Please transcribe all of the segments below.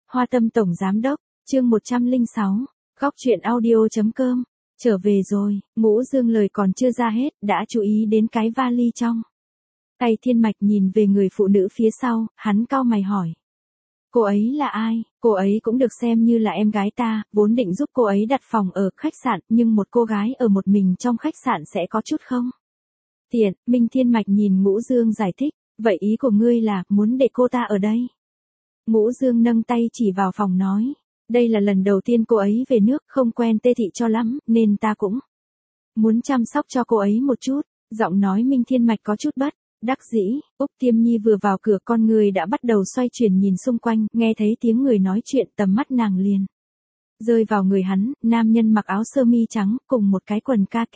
Hoa Tâm Tổng Giám Đốc, chương 106, Góc truyện audio.com, trở về rồi, Ngũ Dương lời còn chưa ra hết, đã chú ý đến cái vali trong tay Thiên Mạch nhìn về người phụ nữ phía sau, hắn cau mày hỏi. Cô ấy là ai? Cô ấy cũng được xem như là em gái ta, vốn định giúp cô ấy đặt phòng ở khách sạn, nhưng một cô gái ở một mình trong khách sạn sẽ có chút không tiện. Minh Thiên Mạch nhìn Ngũ Dương giải thích, vậy ý của ngươi là muốn để cô ta ở đây? Ngũ Dương nâng tay chỉ vào phòng nói, đây là lần đầu tiên cô ấy về nước, không quen Tê Thị cho lắm, nên ta cũng muốn chăm sóc cho cô ấy một chút. Giọng nói Minh Thiên Mạch có chút bất đắc dĩ. Úc Tiêm Nhi vừa vào cửa con người đã bắt đầu xoay chuyển nhìn xung quanh, nghe thấy tiếng người nói chuyện tầm mắt nàng liền rơi vào người hắn, nam nhân mặc áo sơ mi trắng cùng một cái quần kaki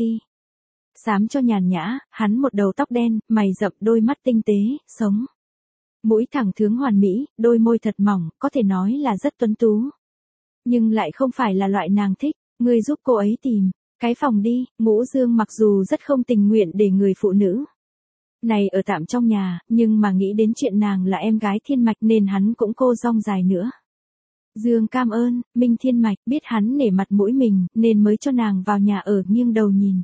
xám cho nhàn nhã, hắn một đầu tóc đen, mày rậm, đôi mắt tinh tế, sống mũi thẳng thướng hoàn mỹ, đôi môi thật mỏng, có thể nói là rất tuấn tú. Nhưng lại không phải là loại nàng thích. Ngươi giúp cô ấy tìm cái phòng đi. Ngũ Dương mặc dù rất không tình nguyện để người phụ nữ này ở tạm trong nhà, nhưng mà nghĩ đến chuyện nàng là em gái Thiên Mạch nên hắn cũng cô rong dài nữa. Dương cảm ơn. Minh Thiên Mạch biết hắn nể mặt mũi mình nên mới cho nàng vào nhà ở, nghiêng đầu nhìn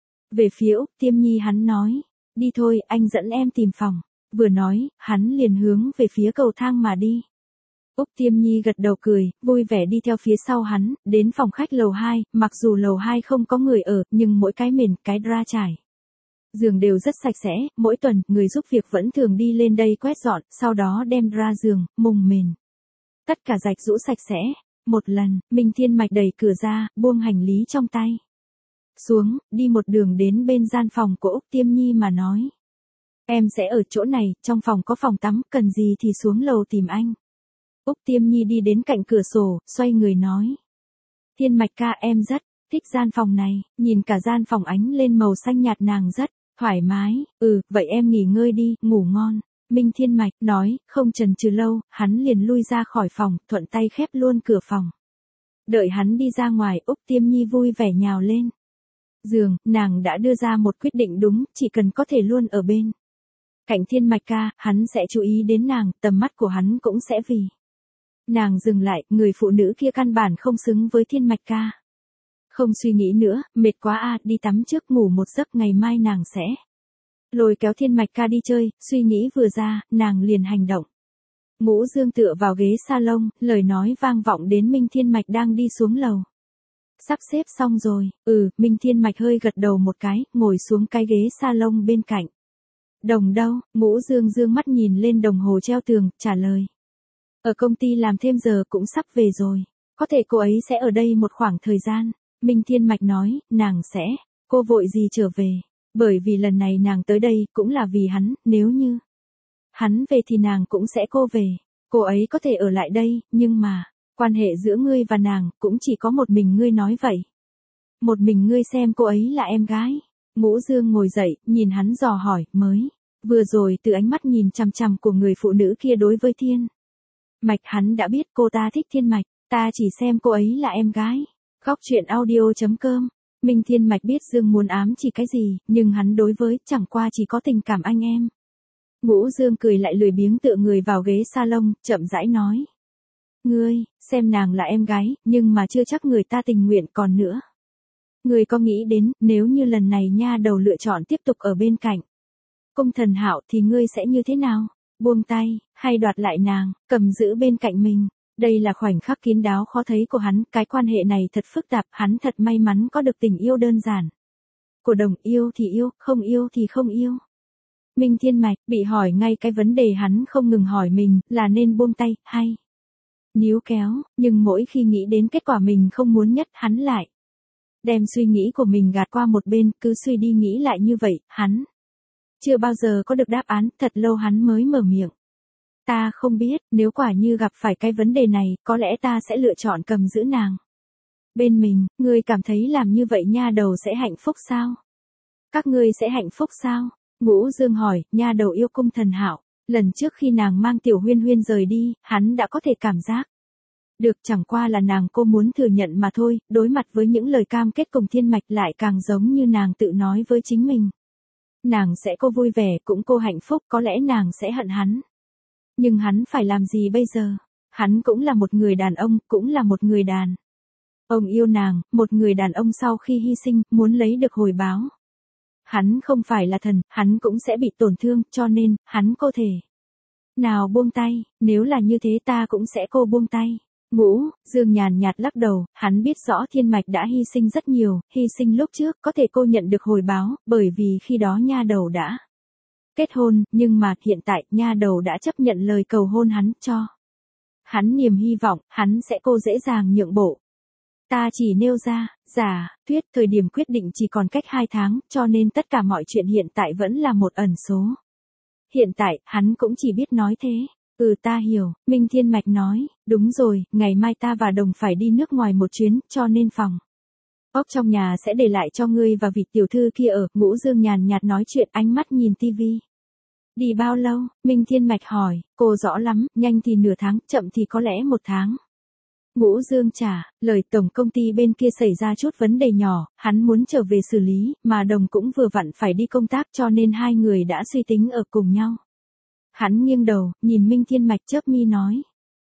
về phía Úc Tiêm Nhi, hắn nói, đi thôi, anh dẫn em tìm phòng. Vừa nói, hắn liền hướng về phía cầu thang mà đi. Úc Tiêm Nhi gật đầu cười, vui vẻ đi theo phía sau hắn, đến phòng khách lầu 2, mặc dù lầu 2 không có người ở, nhưng mỗi cái mền, cái dra trải giường đều rất sạch sẽ, mỗi tuần, người giúp việc vẫn thường đi lên đây quét dọn, sau đó đem dra giường, mùng mền, tất cả rạch rũ sạch sẽ. Một lần, Minh Thiên Mạch đẩy cửa ra, buông hành lý trong tay xuống, đi một đường đến bên gian phòng của Úc Tiêm Nhi mà nói. Em sẽ ở chỗ này, trong phòng có phòng tắm, cần gì thì xuống lầu tìm anh. Úc Tiêm Nhi đi đến cạnh cửa sổ, xoay người nói. Thiên Mạch ca, em rất thích gian phòng này, nhìn cả gian phòng ánh lên màu xanh nhạt, nàng rất thoải mái. Vậy em nghỉ ngơi đi, ngủ ngon. Minh Thiên Mạch nói, không chần chừ lâu, hắn liền lui ra khỏi phòng, thuận tay khép luôn cửa phòng. Đợi hắn đi ra ngoài, Úc Tiêm Nhi vui vẻ nhào lên giường, nàng đã đưa ra một quyết định đúng, chỉ cần có thể luôn ở bên cạnh Thiên Mạch ca, hắn sẽ chú ý đến nàng, tầm mắt của hắn cũng sẽ vì nàng dừng lại. Người phụ nữ kia căn bản không xứng với Thiên Mạch ca. Không suy nghĩ nữa, mệt quá đi tắm trước, ngủ một giấc, ngày mai nàng sẽ lôi kéo Thiên Mạch ca đi chơi. Suy nghĩ vừa ra, nàng liền hành động. Ngũ Dương tựa vào ghế salon, lời nói vang vọng đến Minh Thiên Mạch đang đi xuống lầu. Sắp xếp xong rồi. Minh Thiên Mạch hơi gật đầu một cái, ngồi xuống cái ghế salon bên cạnh. Đồng đâu? Ngũ Dương dương mắt nhìn lên đồng hồ treo tường, trả lời. Ở công ty làm thêm giờ, cũng sắp về rồi. Có thể cô ấy sẽ ở đây một khoảng thời gian. Minh Thiên Mạch nói, nàng sẽ, cô vội gì trở về. Bởi vì lần này nàng tới đây cũng là vì hắn, nếu như hắn về thì nàng cũng sẽ cô về. Cô ấy có thể ở lại đây, nhưng mà quan hệ giữa ngươi và nàng cũng chỉ có một mình ngươi nói vậy. Một mình ngươi xem cô ấy là em gái. Ngũ Dương ngồi dậy, nhìn hắn dò hỏi, mới vừa rồi từ ánh mắt nhìn chằm chằm của người phụ nữ kia đối với Thiên Mạch, hắn đã biết cô ta thích Thiên Mạch, ta chỉ xem cô ấy là em gái. Góc truyện audio.com. Minh Thiên Mạch biết Dương muốn ám chỉ cái gì, nhưng hắn đối với chẳng qua chỉ có tình cảm anh em. Ngũ Dương cười lại lười biếng tựa người vào ghế salon, chậm rãi nói. Ngươi, xem nàng là em gái, nhưng mà chưa chắc người ta tình nguyện. Còn nữa, ngươi có nghĩ đến, nếu như lần này nha đầu lựa chọn tiếp tục ở bên cạnh Cung Thần Hạo thì ngươi sẽ như thế nào? Buông tay, hay đoạt lại nàng, cầm giữ bên cạnh mình? Đây là khoảnh khắc kín đáo khó thấy của hắn, cái quan hệ này thật phức tạp, hắn thật may mắn có được tình yêu đơn giản của Đồng, yêu thì yêu, không yêu thì không yêu. Minh Thiên Mạch bị hỏi ngay cái vấn đề hắn không ngừng hỏi mình, là nên buông tay, hay níu kéo, nhưng mỗi khi nghĩ đến kết quả mình không muốn nhất, hắn lại đem suy nghĩ của mình gạt qua một bên, cứ suy đi nghĩ lại như vậy, hắn chưa bao giờ có được đáp án, thật lâu hắn mới mở miệng. Ta không biết, nếu quả như gặp phải cái vấn đề này, có lẽ ta sẽ lựa chọn cầm giữ nàng bên mình. Ngươi cảm thấy làm như vậy nha đầu sẽ hạnh phúc sao? Các ngươi sẽ hạnh phúc sao? Ngũ Dương hỏi. Nha đầu yêu Cung Thần Hạo, lần trước khi nàng mang Tiểu Huyên Huyên rời đi, hắn đã có thể cảm giác được, chẳng qua là nàng cô muốn thừa nhận mà thôi. Đối mặt với những lời cam kết cùng Thiên Mạch lại càng giống như nàng tự nói với chính mình. Nàng sẽ cô vui vẻ, cũng cô hạnh phúc, có lẽ nàng sẽ hận hắn. Nhưng hắn phải làm gì bây giờ? Hắn cũng là một người đàn ông, cũng là một người đàn. Ông yêu nàng, một người đàn ông sau khi hy sinh, muốn lấy được hồi báo. Hắn không phải là thần, hắn cũng sẽ bị tổn thương, cho nên, hắn có thể. Nào buông tay, nếu là như thế ta cũng sẽ cô buông tay. Ngũ, Dương nhàn nhạt lắc đầu, hắn biết rõ Thiên Mạch đã hy sinh rất nhiều, hy sinh lúc trước, có thể cô nhận được hồi báo, bởi vì khi đó nha đầu đã kết hôn, nhưng mà hiện tại nha đầu đã chấp nhận lời cầu hôn hắn cho. Hắn niềm hy vọng, hắn sẽ cô dễ dàng nhượng bộ. Ta chỉ nêu ra, giả, thuyết, thời điểm quyết định chỉ còn cách 2 tháng, cho nên tất cả mọi chuyện hiện tại vẫn là một ẩn số. Hiện tại, hắn cũng chỉ biết nói thế. Ta hiểu, Minh Thiên Mạch nói, đúng rồi, ngày mai ta và Đồng phải đi nước ngoài một chuyến, cho nên phòng ốc trong nhà sẽ để lại cho ngươi và vị tiểu thư kia ở. Ngũ Dương nhàn nhạt nói chuyện, ánh mắt nhìn tivi. Đi bao lâu? Minh Thiên Mạch hỏi, cô rõ lắm, nhanh thì nửa tháng, chậm thì có lẽ 1 tháng. Ngũ Dương trả, lời tổng công ty bên kia xảy ra chút vấn đề nhỏ, hắn muốn trở về xử lý, mà Đồng cũng vừa vặn phải đi công tác cho nên hai người đã suy tính ở cùng nhau. Hắn nghiêng đầu, nhìn Minh Thiên Mạch chớp mi nói.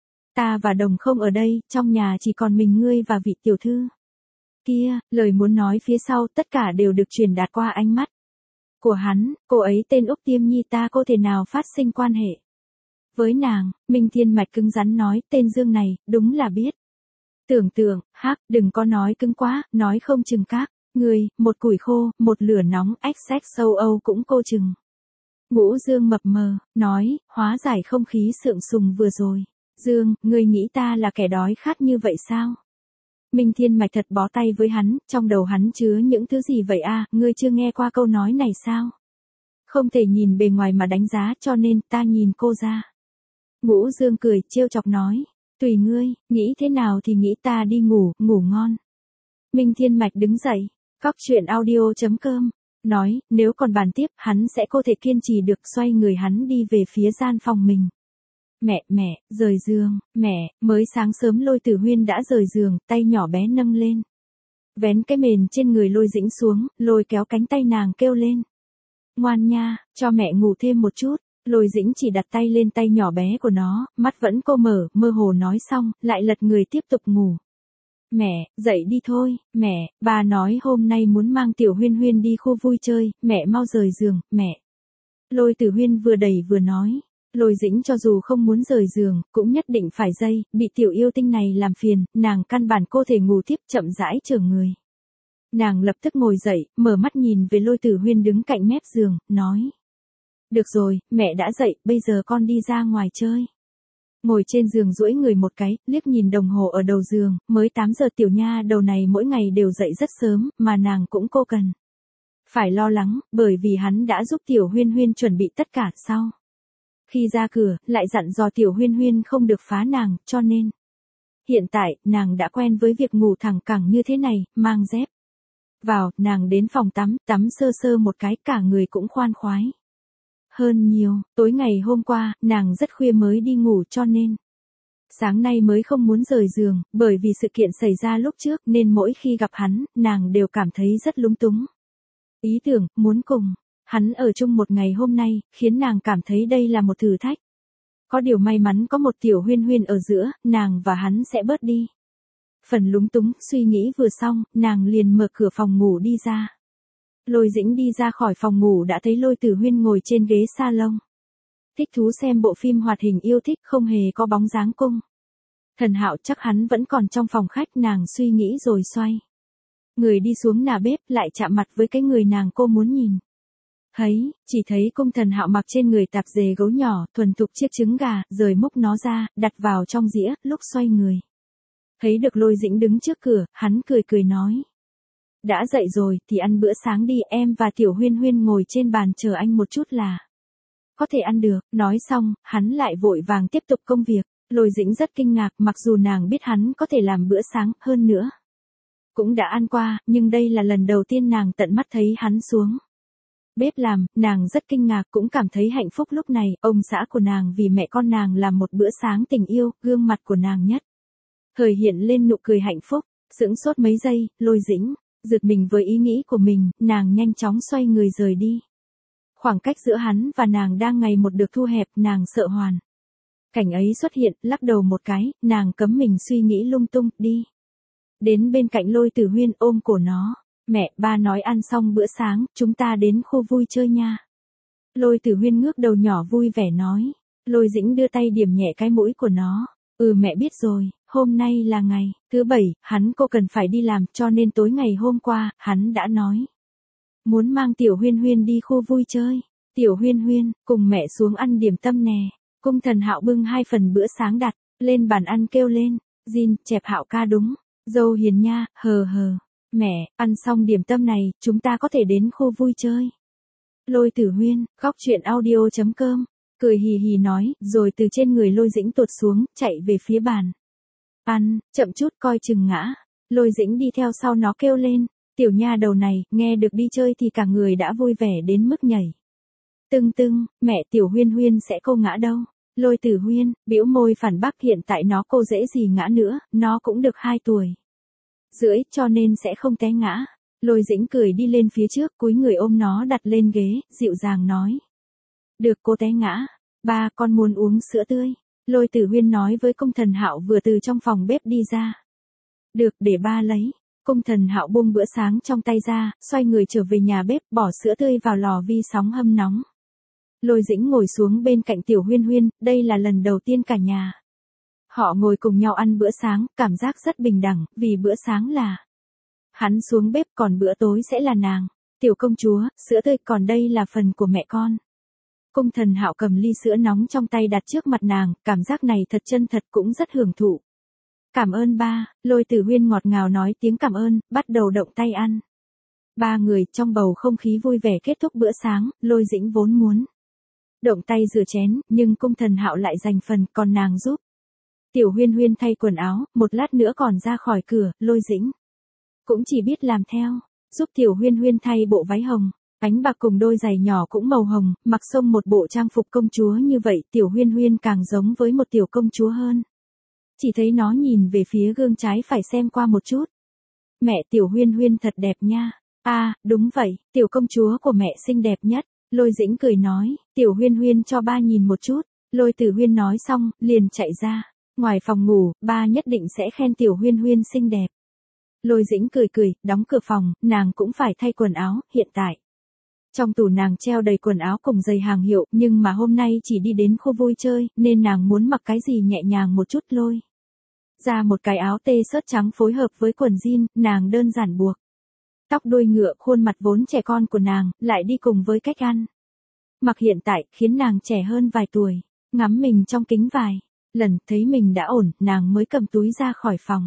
Ta và Đồng không ở đây, trong nhà chỉ còn mình ngươi và vị tiểu thư kia, lời muốn nói phía sau tất cả đều được truyền đạt qua ánh mắt của hắn, cô ấy tên Úc Tiêm Nhi, ta có thể nào phát sinh quan hệ với nàng. Minh Thiên Mạch cứng rắn nói, tên Dương này, đúng là biết. Tưởng tượng, đừng có nói cứng quá, nói không chừng các ngươi, một củi khô, một lửa nóng, sâu âu cũng cô chừng. Ngũ Dương mập mờ, nói, hóa giải không khí sượng sùng vừa rồi. Dương, ngươi nghĩ ta là kẻ đói khát như vậy sao? Minh Thiên Mạch thật bó tay với hắn, trong đầu hắn chứa những thứ gì vậy a? Ngươi chưa nghe qua câu nói này sao? Không thể nhìn bề ngoài mà đánh giá, cho nên ta nhìn cô ra. Ngũ Dương cười, trêu chọc nói, tùy ngươi, nghĩ thế nào thì nghĩ, ta đi ngủ, ngủ ngon. Minh Thiên Mạch đứng dậy, coctruyện.audio.com, nói, nếu còn bàn tiếp, hắn sẽ có thể kiên trì được. Xoay người hắn đi về phía gian phòng mình. Mẹ, rời giường, mẹ, mới sáng sớm Lôi Tử Huyên đã rời giường, tay nhỏ bé nâng lên. Vén cái mền trên người Lôi Dĩnh xuống, lôi kéo cánh tay nàng kêu lên. Ngoan nha, cho mẹ ngủ thêm một chút. Lôi Dĩnh chỉ đặt tay lên tay nhỏ bé của nó, mắt vẫn cô mở, mơ hồ nói xong, lại lật người tiếp tục ngủ. Mẹ, dậy đi thôi, mẹ, bà nói hôm nay muốn mang Tiểu Huyên Huyên đi khu vui chơi, mẹ mau rời giường, mẹ. Lôi Tử Huyên vừa đẩy vừa nói. Lôi Dĩnh cho dù không muốn rời giường, cũng nhất định phải dậy, bị tiểu yêu tinh này làm phiền, nàng căn bản cô thể ngủ tiếp, chậm rãi chờ người. Nàng lập tức ngồi dậy, mở mắt nhìn về Lôi Tử Huyên đứng cạnh mép giường, nói. Được rồi, mẹ đã dậy, bây giờ con đi ra ngoài chơi. Ngồi trên giường duỗi người một cái, liếc nhìn đồng hồ ở đầu giường, mới 8 giờ. Tiểu nha đầu này mỗi ngày đều dậy rất sớm, mà nàng cũng cô cần phải lo lắng, bởi vì hắn đã giúp Tiểu Huyên Huyên chuẩn bị tất cả sau. Khi ra cửa, lại dặn dò Tiểu Huyên Huyên không được phá nàng, cho nên hiện tại, nàng đã quen với việc ngủ thẳng cẳng như thế này, mang dép vào, nàng đến phòng tắm sơ sơ một cái, cả người cũng khoan khoái hơn nhiều. Tối ngày hôm qua, nàng rất khuya mới đi ngủ, cho nên sáng nay mới không muốn rời giường, bởi vì sự kiện xảy ra lúc trước nên mỗi khi gặp hắn, nàng đều cảm thấy rất lúng túng. Ý tưởng, muốn cùng hắn ở chung một ngày hôm nay, khiến nàng cảm thấy đây là một thử thách. Có điều may mắn có một Tiểu Huyên Huyên ở giữa, nàng và hắn sẽ bớt đi phần lúng túng. Suy nghĩ vừa xong, nàng liền mở cửa phòng ngủ đi ra. Lôi Dĩnh đi ra khỏi phòng ngủ đã thấy Lôi Tử Huyên ngồi trên ghế salon. Thích thú xem bộ phim hoạt hình yêu thích, không hề có bóng dáng cung Thần Hạo, chắc hắn vẫn còn trong phòng khách. Nàng suy nghĩ rồi xoay người đi xuống nà bếp, lại chạm mặt với cái người cô muốn nhìn. Chỉ thấy Cung Thần Hạo mặc trên người tạp dề gấu nhỏ, thuần thục chiếc trứng gà, rồi múc nó ra, đặt vào trong dĩa, lúc xoay người. Thấy được Lôi Dĩnh đứng trước cửa, hắn cười nói. Đã dậy rồi, thì ăn bữa sáng đi, em và Tiểu Huyên Huyên ngồi trên bàn chờ anh một chút là có thể ăn được. Nói xong, hắn lại vội vàng tiếp tục công việc. Lôi Dĩnh rất kinh ngạc, mặc dù nàng biết hắn có thể làm bữa sáng, hơn nữa cũng đã ăn qua, nhưng đây là lần đầu tiên nàng tận mắt thấy hắn xuống bếp làm. Nàng rất kinh ngạc, cũng cảm thấy hạnh phúc. Lúc này, ông xã của nàng vì mẹ con nàng làm một bữa sáng tình yêu, gương mặt của nàng nhất thời hiện lên nụ cười hạnh phúc. Sững sốt mấy giây, Lôi Dĩnh giật mình với ý nghĩ của mình, nàng nhanh chóng xoay người rời đi. Khoảng cách giữa hắn và nàng đang ngày một được thu hẹp, nàng sợ hoàn Cảnh ấy xuất hiện, lắc đầu một cái, nàng cấm mình suy nghĩ lung tung, đi. Đến bên cạnh Lôi Tử Huyên ôm cổ nó. Mẹ, ba nói ăn xong bữa sáng, chúng ta đến khu vui chơi nha. Lôi Tử Huyên ngước đầu nhỏ vui vẻ nói. Lôi Dĩnh đưa tay điểm nhẹ cái mũi của nó. Mẹ biết rồi, hôm nay là ngày thứ 7, cô cần phải đi làm cho nên tối ngày hôm qua, hắn đã nói. Muốn mang Tiểu Huyên Huyên đi khu vui chơi. Tiểu Huyên Huyên, cùng mẹ xuống ăn điểm tâm nè. Cung Thần Hạo bưng 2 phần bữa sáng đặt lên bàn ăn kêu lên. Jin, chẹp Hạo ca đúng. Dâu hiền nha, hờ hờ. Mẹ, ăn xong điểm tâm này, chúng ta có thể đến khu vui chơi. Lôi Tử Huyên, góc chuyện audio.com, cười hì hì nói, rồi từ trên người Lôi Dĩnh tuột xuống, chạy về phía bàn. Ăn, chậm chút coi chừng ngã. Lôi Dĩnh đi theo sau nó kêu lên, tiểu nha đầu này, nghe được đi chơi thì cả người đã vui vẻ đến mức nhảy. Tưng tưng, mẹ Tiểu Huyên Huyên sẽ cô ngã đâu. Lôi Tử Huyên, bĩu môi phản bác hiện tại nó cô dễ gì ngã nữa, nó cũng được 2 tuổi rưỡi cho nên sẽ không té ngã. Lôi Dĩnh cười đi lên phía trước, cúi người ôm nó đặt lên ghế, dịu dàng nói. Được cô té ngã, ba con muốn uống sữa tươi. Lôi Tử Huyên nói với Cung Thần Hạo vừa từ trong phòng bếp đi ra. Được, để ba lấy. Cung Thần Hạo buông bữa sáng trong tay ra, xoay người trở về nhà bếp, bỏ sữa tươi vào lò vi sóng hâm nóng. Lôi Dĩnh ngồi xuống bên cạnh Tiểu Huyên Huyên, đây là lần đầu tiên cả nhà họ ngồi cùng nhau ăn bữa sáng, cảm giác rất bình đẳng, vì bữa sáng là hắn xuống bếp còn bữa tối sẽ là nàng. Tiểu công chúa, sữa tươi còn đây là phần của mẹ con. Cung Thần Hạo cầm ly sữa nóng trong tay đặt trước mặt nàng, cảm giác này thật chân thật cũng rất hưởng thụ. Cảm ơn ba, Lôi Tử Huyên ngọt ngào nói tiếng cảm ơn, bắt đầu động tay ăn. Ba người trong bầu không khí vui vẻ kết thúc bữa sáng, Lôi Dĩnh vốn muốn động tay rửa chén, nhưng Cung Thần Hạo lại dành phần, còn nàng giúp. Tiểu Huyên Huyên thay quần áo, một lát nữa còn ra khỏi cửa, Lôi Dĩnh cũng chỉ biết làm theo, giúp Tiểu Huyên Huyên thay bộ váy hồng, ánh bạc cùng đôi giày nhỏ cũng màu hồng, mặc xông một bộ trang phục công chúa như vậy, Tiểu Huyên Huyên càng giống với một tiểu công chúa hơn. Chỉ thấy nó nhìn về phía gương trái phải xem qua một chút. Mẹ Tiểu Huyên Huyên thật đẹp nha. Đúng vậy, tiểu công chúa của mẹ xinh đẹp nhất. Lôi Dĩnh cười nói, Tiểu Huyên Huyên cho ba nhìn một chút. Lôi Tử Huyên nói xong, liền chạy ra. Ngoài phòng ngủ, ba nhất định sẽ khen Tiểu Huyên Huyên xinh đẹp. Lôi Dĩnh cười, đóng cửa phòng, nàng cũng phải thay quần áo, hiện tại. Trong tủ nàng treo đầy quần áo cùng giày hàng hiệu, nhưng mà hôm nay chỉ đi đến khu vui chơi, nên nàng muốn mặc cái gì nhẹ nhàng một chút lôi. Ra một cái áo tê xớt trắng phối hợp với quần jean, nàng đơn giản buộc. Tóc đuôi ngựa khuôn mặt vốn trẻ con của nàng, lại đi cùng với cách ăn. Mặc hiện tại, khiến nàng trẻ hơn vài tuổi. Ngắm mình trong kính vài lần, thấy mình đã ổn, nàng mới cầm túi ra khỏi phòng.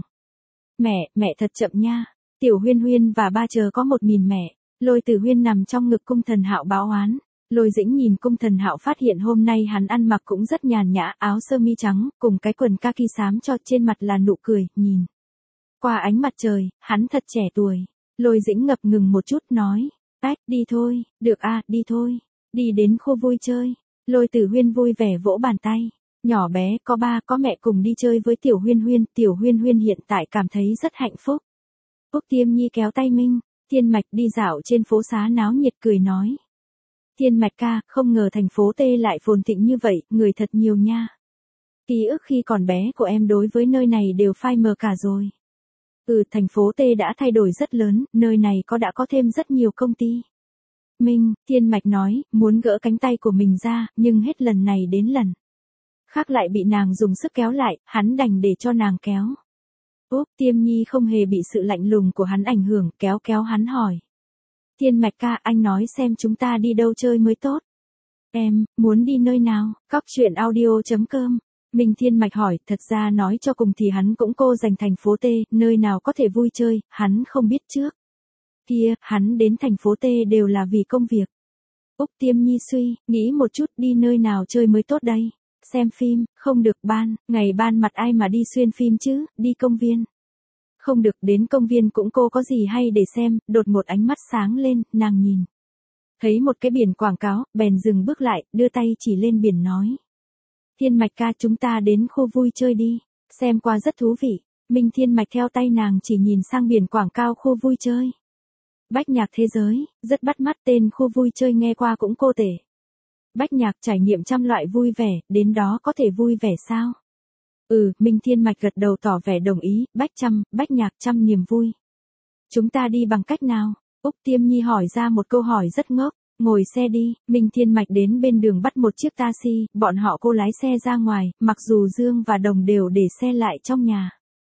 Mẹ thật chậm nha. Tiểu Huyên Huyên và ba chờ có một mình mẹ. Lôi Tử Huyên nằm trong ngực Cung Thần Hạo báo oán. Lôi Dĩnh nhìn Cung Thần Hạo phát hiện hôm nay hắn ăn mặc cũng rất nhàn nhã, áo sơ mi trắng, cùng cái quần kaki xám cho trên mặt là nụ cười, nhìn. Qua ánh mặt trời, hắn thật trẻ tuổi. Lôi Dĩnh ngập ngừng một chút nói, đi thôi, được đi thôi, đi đến khu vui chơi. Lôi Tử Huyên vui vẻ vỗ bàn tay. Nhỏ bé, có ba có mẹ cùng đi chơi với Tiểu Huyên Huyên. Tiểu Huyên Huyên hiện tại cảm thấy rất hạnh phúc. Úc Tiêm Nhi kéo tay Minh Thiên Mạch đi dạo trên phố xá náo nhiệt cười nói. Thiên Mạch ca, không ngờ thành phố T lại phồn thịnh như vậy, người thật nhiều nha. Ký ức khi còn bé của em đối với nơi này đều phai mờ cả rồi. Thành phố T đã thay đổi rất lớn, nơi này đã có thêm rất nhiều công ty. Thiên Mạch nói, muốn gỡ cánh tay của mình ra, nhưng hết lần này đến lần khác lại bị nàng dùng sức kéo lại, hắn đành để cho nàng kéo. Úc Tiêm Nhi không hề bị sự lạnh lùng của hắn ảnh hưởng, kéo hắn hỏi. Thiên Mạch ca, anh nói xem chúng ta đi đâu chơi mới tốt. Em, muốn đi nơi nào? Góc chuyện audio.com. Thiên Mạch hỏi, thật ra nói cho cùng thì hắn cũng cô dành thành phố T, nơi nào có thể vui chơi, hắn không biết trước. Kia, hắn đến thành phố T đều là vì công việc. Úc Tiêm Nhi suy, nghĩ một chút đi nơi nào chơi mới tốt đây. Xem phim, không được ngày ban mặt ai mà đi xuyên phim chứ, đi công viên. Không được, đến công viên cũng cô có gì hay để xem, đột một ánh mắt sáng lên, nàng nhìn. Thấy một cái biển quảng cáo, bèn dừng bước lại, đưa tay chỉ lên biển nói. Thiên Mạch ca, chúng ta đến khu vui chơi đi, xem qua rất thú vị. Thiên Mạch theo tay nàng chỉ nhìn sang biển quảng cáo khu vui chơi. Bách nhạc thế giới, rất bắt mắt, tên khu vui chơi nghe qua cũng cô tể. Bách Nhạc trải nghiệm trăm loại vui vẻ, đến đó có thể vui vẻ sao? Minh Thiên Mạch gật đầu tỏ vẻ đồng ý, Bách Nhạc trăm niềm vui. Chúng ta đi bằng cách nào? Úc Tiêm Nhi hỏi ra một câu hỏi rất ngốc. Ngồi xe đi, Minh Thiên Mạch đến bên đường bắt một chiếc taxi, bọn họ cô lái xe ra ngoài, mặc dù Dương và Đồng đều để xe lại trong nhà.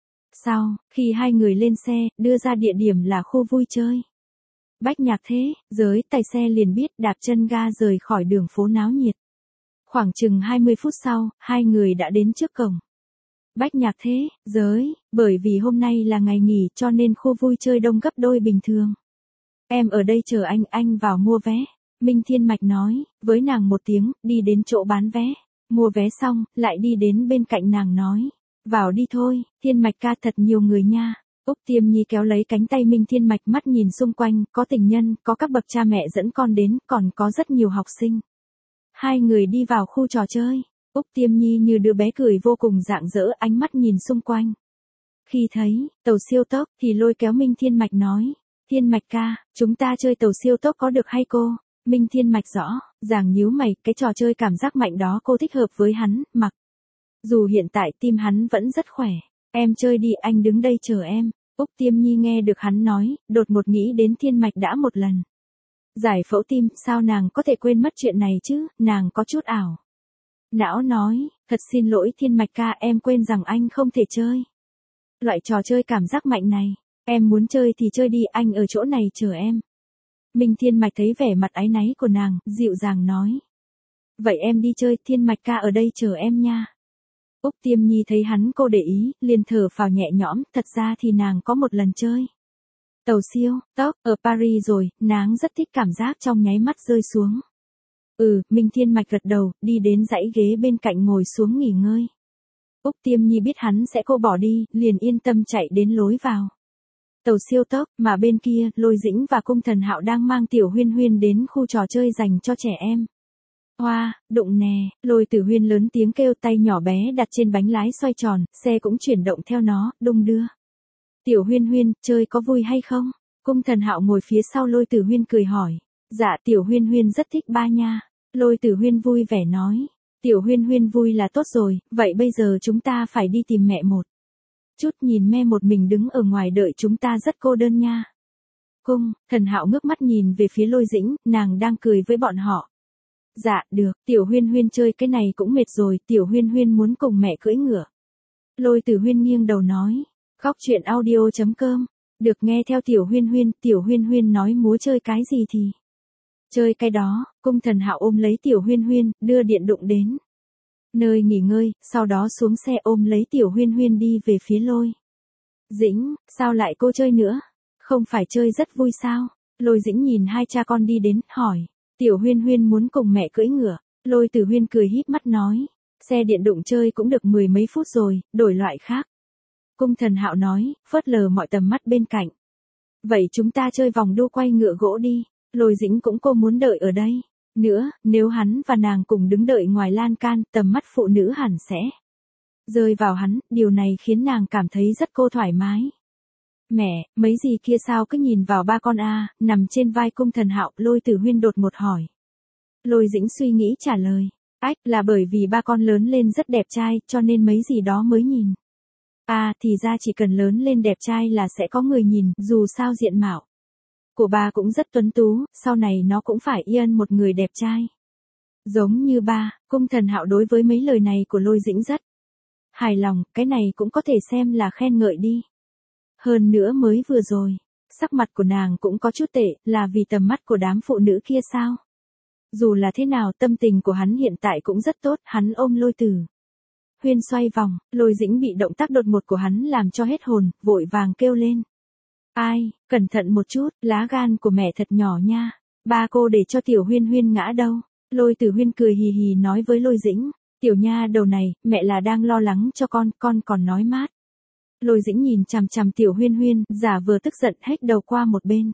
Sau, khi hai người lên xe, đưa ra địa điểm là khu vui chơi. Bách Nhạc thế, giới tài xe liền biết đạp chân ga rời khỏi đường phố náo nhiệt. Khoảng chừng 20 phút sau, hai người đã đến trước cổng. Bách Nhạc thế, giới, bởi vì hôm nay là ngày nghỉ cho nên khu vui chơi đông gấp đôi bình thường. Em ở đây chờ anh vào mua vé. Minh Thiên Mạch nói, với nàng một tiếng, đi đến chỗ bán vé. Mua vé xong, lại đi đến bên cạnh nàng nói. Vào đi thôi, Thiên Mạch ca thật nhiều người nha. Úc Tiêm Nhi kéo lấy cánh tay Minh Thiên Mạch mắt nhìn xung quanh, có tình nhân, có các bậc cha mẹ dẫn con đến, còn có rất nhiều học sinh. Hai người đi vào khu trò chơi. Úc Tiêm Nhi như đứa bé cười vô cùng rạng rỡ ánh mắt nhìn xung quanh. Khi thấy, tàu siêu tốc thì lôi kéo Minh Thiên Mạch nói. Thiên Mạch ca, chúng ta chơi tàu siêu tốc có được hay cô? Minh Thiên Mạch rõ, ràng nhíu mày, cái trò chơi cảm giác mạnh đó cô thích hợp với hắn, mặc. Dù hiện tại tim hắn vẫn rất khỏe. Em chơi đi, anh đứng đây chờ em. Úc Tiêm Nhi nghe được hắn nói, đột ngột nghĩ đến Thiên Mạch đã một lần giải phẫu tim, sao nàng có thể quên mất chuyện này chứ, nàng có chút ảo. Não nói, thật xin lỗi Thiên Mạch ca, em quên rằng anh không thể chơi loại trò chơi cảm giác mạnh này. Em muốn chơi thì chơi đi, anh ở chỗ này chờ em. Minh Thiên Mạch thấy vẻ mặt áy náy của nàng, dịu dàng nói. Vậy em đi chơi, Thiên Mạch ca ở đây chờ em nha. Úc Tiêm Nhi thấy hắn cô để ý, liền thở phào nhẹ nhõm, thật ra thì nàng có một lần chơi tàu siêu tốc ở Paris rồi, nàng rất thích cảm giác trong nháy mắt rơi xuống. Minh Thiên Mạch gật đầu, đi đến dãy ghế bên cạnh ngồi xuống nghỉ ngơi. Úc Tiêm Nhi biết hắn sẽ cô bỏ đi, liền yên tâm chạy đến lối vào tàu siêu tốc, mà bên kia, Lôi Dĩnh và Cung Thần Hạo đang mang Tiểu Huyên Huyên đến khu trò chơi dành cho trẻ em. Hoa, đụng nè, Lôi Tử Huyên lớn tiếng kêu, tay nhỏ bé đặt trên bánh lái xoay tròn, xe cũng chuyển động theo nó, đung đưa. Tiểu Huyên Huyên, chơi có vui hay không? Cung Thần Hạo ngồi phía sau Lôi Tử Huyên cười hỏi. Dạ, Tiểu Huyên Huyên rất thích ba nha. Lôi Tử Huyên vui vẻ nói. Tiểu Huyên Huyên vui là tốt rồi, vậy bây giờ chúng ta phải đi tìm mẹ một chút, nhìn mẹ một mình đứng ở ngoài đợi chúng ta rất cô đơn nha. Cung Thần Hạo ngước mắt nhìn về phía Lôi Dĩnh, nàng đang cười với bọn họ. Dạ, được, Tiểu Huyên Huyên chơi cái này cũng mệt rồi, Tiểu Huyên Huyên muốn cùng mẹ cưỡi ngựa. Lôi Tử Huyên nghiêng đầu nói. Khóc chuyện audio.com, được nghe theo Tiểu Huyên Huyên nói múa chơi cái gì thì chơi cái đó. Cung Thần Hạo ôm lấy Tiểu Huyên Huyên, đưa điện đụng đến nơi nghỉ ngơi, sau đó xuống xe ôm lấy Tiểu Huyên Huyên đi về phía Lôi Dĩnh. Sao lại cô chơi nữa? Không phải chơi rất vui sao? Lôi Dĩnh nhìn hai cha con đi đến, hỏi. Tiểu Huyên Huyên muốn cùng mẹ cưỡi ngựa. Lôi Tử Huyên cười híp mắt nói. Xe điện đụng chơi cũng được 10 mấy phút rồi, đổi loại khác. Cung Thần Hạo nói, phớt lờ mọi tầm mắt bên cạnh. Vậy chúng ta chơi vòng đu quay ngựa gỗ đi. Lôi Dĩnh cũng cô muốn đợi ở đây. Nữa, nếu hắn và nàng cùng đứng đợi ngoài lan can, tầm mắt phụ nữ hẳn sẽ rơi vào hắn, điều này khiến nàng cảm thấy rất cô thoải mái. Mẹ, mấy gì kia sao cứ nhìn vào ba con nằm trên vai Cung Thần Hạo, Lôi Tử Huyên đột ngột hỏi. Lôi Dĩnh suy nghĩ trả lời. Ách, là bởi vì ba con lớn lên rất đẹp trai, cho nên mấy gì đó mới nhìn. Thì ra chỉ cần lớn lên đẹp trai là sẽ có người nhìn, dù sao diện mạo của ba cũng rất tuấn tú, sau này nó cũng phải yên một người đẹp trai. Giống như ba, Cung Thần Hạo đối với mấy lời này của Lôi Dĩnh rất hài lòng, cái này cũng có thể xem là khen ngợi đi. Hơn nữa mới vừa rồi, sắc mặt của nàng cũng có chút tệ, là vì tầm mắt của đám phụ nữ kia sao? Dù là thế nào tâm tình của hắn hiện tại cũng rất tốt, hắn ôm Lôi Tử Huyên xoay vòng, Lôi Dĩnh bị động tác đột ngột của hắn làm cho hết hồn, vội vàng kêu lên. Ai, cẩn thận một chút, lá gan của mẹ thật nhỏ nha. Ba cô để cho Tiểu Huyên Huyên ngã đâu. Lôi Tử Huyên cười hì hì nói với Lôi Dĩnh. Tiểu nha đầu này, mẹ là đang lo lắng cho con còn nói mát. Lôi Dĩnh nhìn chằm chằm Tiểu Huyên Huyên, giả vờ tức giận hết đầu qua một bên.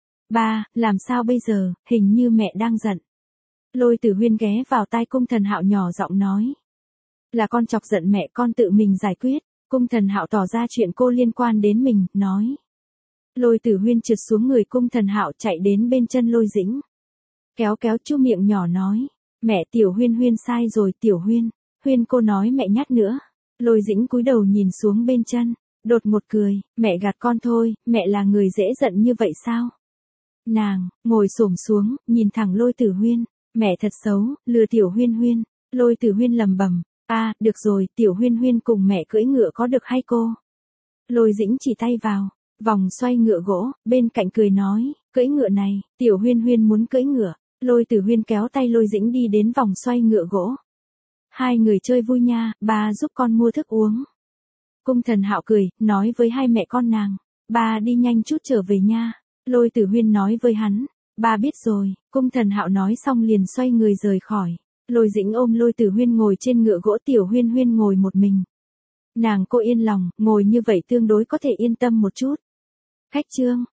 Ba, làm sao bây giờ, hình như mẹ đang giận. Lôi Tử Huyên ghé vào tai Cung Thần Hạo nhỏ giọng nói. Là con chọc giận mẹ, con tự mình giải quyết. Cung Thần Hạo tỏ ra chuyện cô liên quan đến mình, nói. Lôi Tử Huyên trượt xuống người Cung Thần Hạo chạy đến bên chân Lôi Dĩnh. Kéo chu miệng nhỏ nói. Mẹ Tiểu Huyên Huyên sai rồi Tiểu Huyên. Huyên cô nói mẹ nhát nữa. Lôi Dĩnh cúi đầu nhìn xuống bên chân. Đột một cười, mẹ gạt con thôi, mẹ là người dễ giận như vậy sao? Nàng, ngồi xổm xuống, nhìn thẳng Lôi Tử Huyên. Mẹ thật xấu, lừa Tiểu Huyên Huyên. Lôi Tử Huyên lầm bầm. Được rồi, Tiểu Huyên Huyên cùng mẹ cưỡi ngựa có được hay cô? Lôi Dĩnh chỉ tay vào, vòng xoay ngựa gỗ, bên cạnh cười nói, cưỡi ngựa này, Tiểu Huyên Huyên muốn cưỡi ngựa. Lôi Tử Huyên kéo tay Lôi Dĩnh đi đến vòng xoay ngựa gỗ. Hai người chơi vui nha, ba giúp con mua thức uống. Cung Thần Hạo cười, nói với hai mẹ con nàng, ba đi nhanh chút trở về nha. Lôi Tử Huyên nói với hắn, ba biết rồi. Cung Thần Hạo nói xong liền xoay người rời khỏi. Lôi Dĩnh ôm Lôi Tử Huyên ngồi trên ngựa gỗ, Tiểu Huyên Huyên ngồi một mình. Nàng cô yên lòng, ngồi như vậy tương đối có thể yên tâm một chút. Khách trương.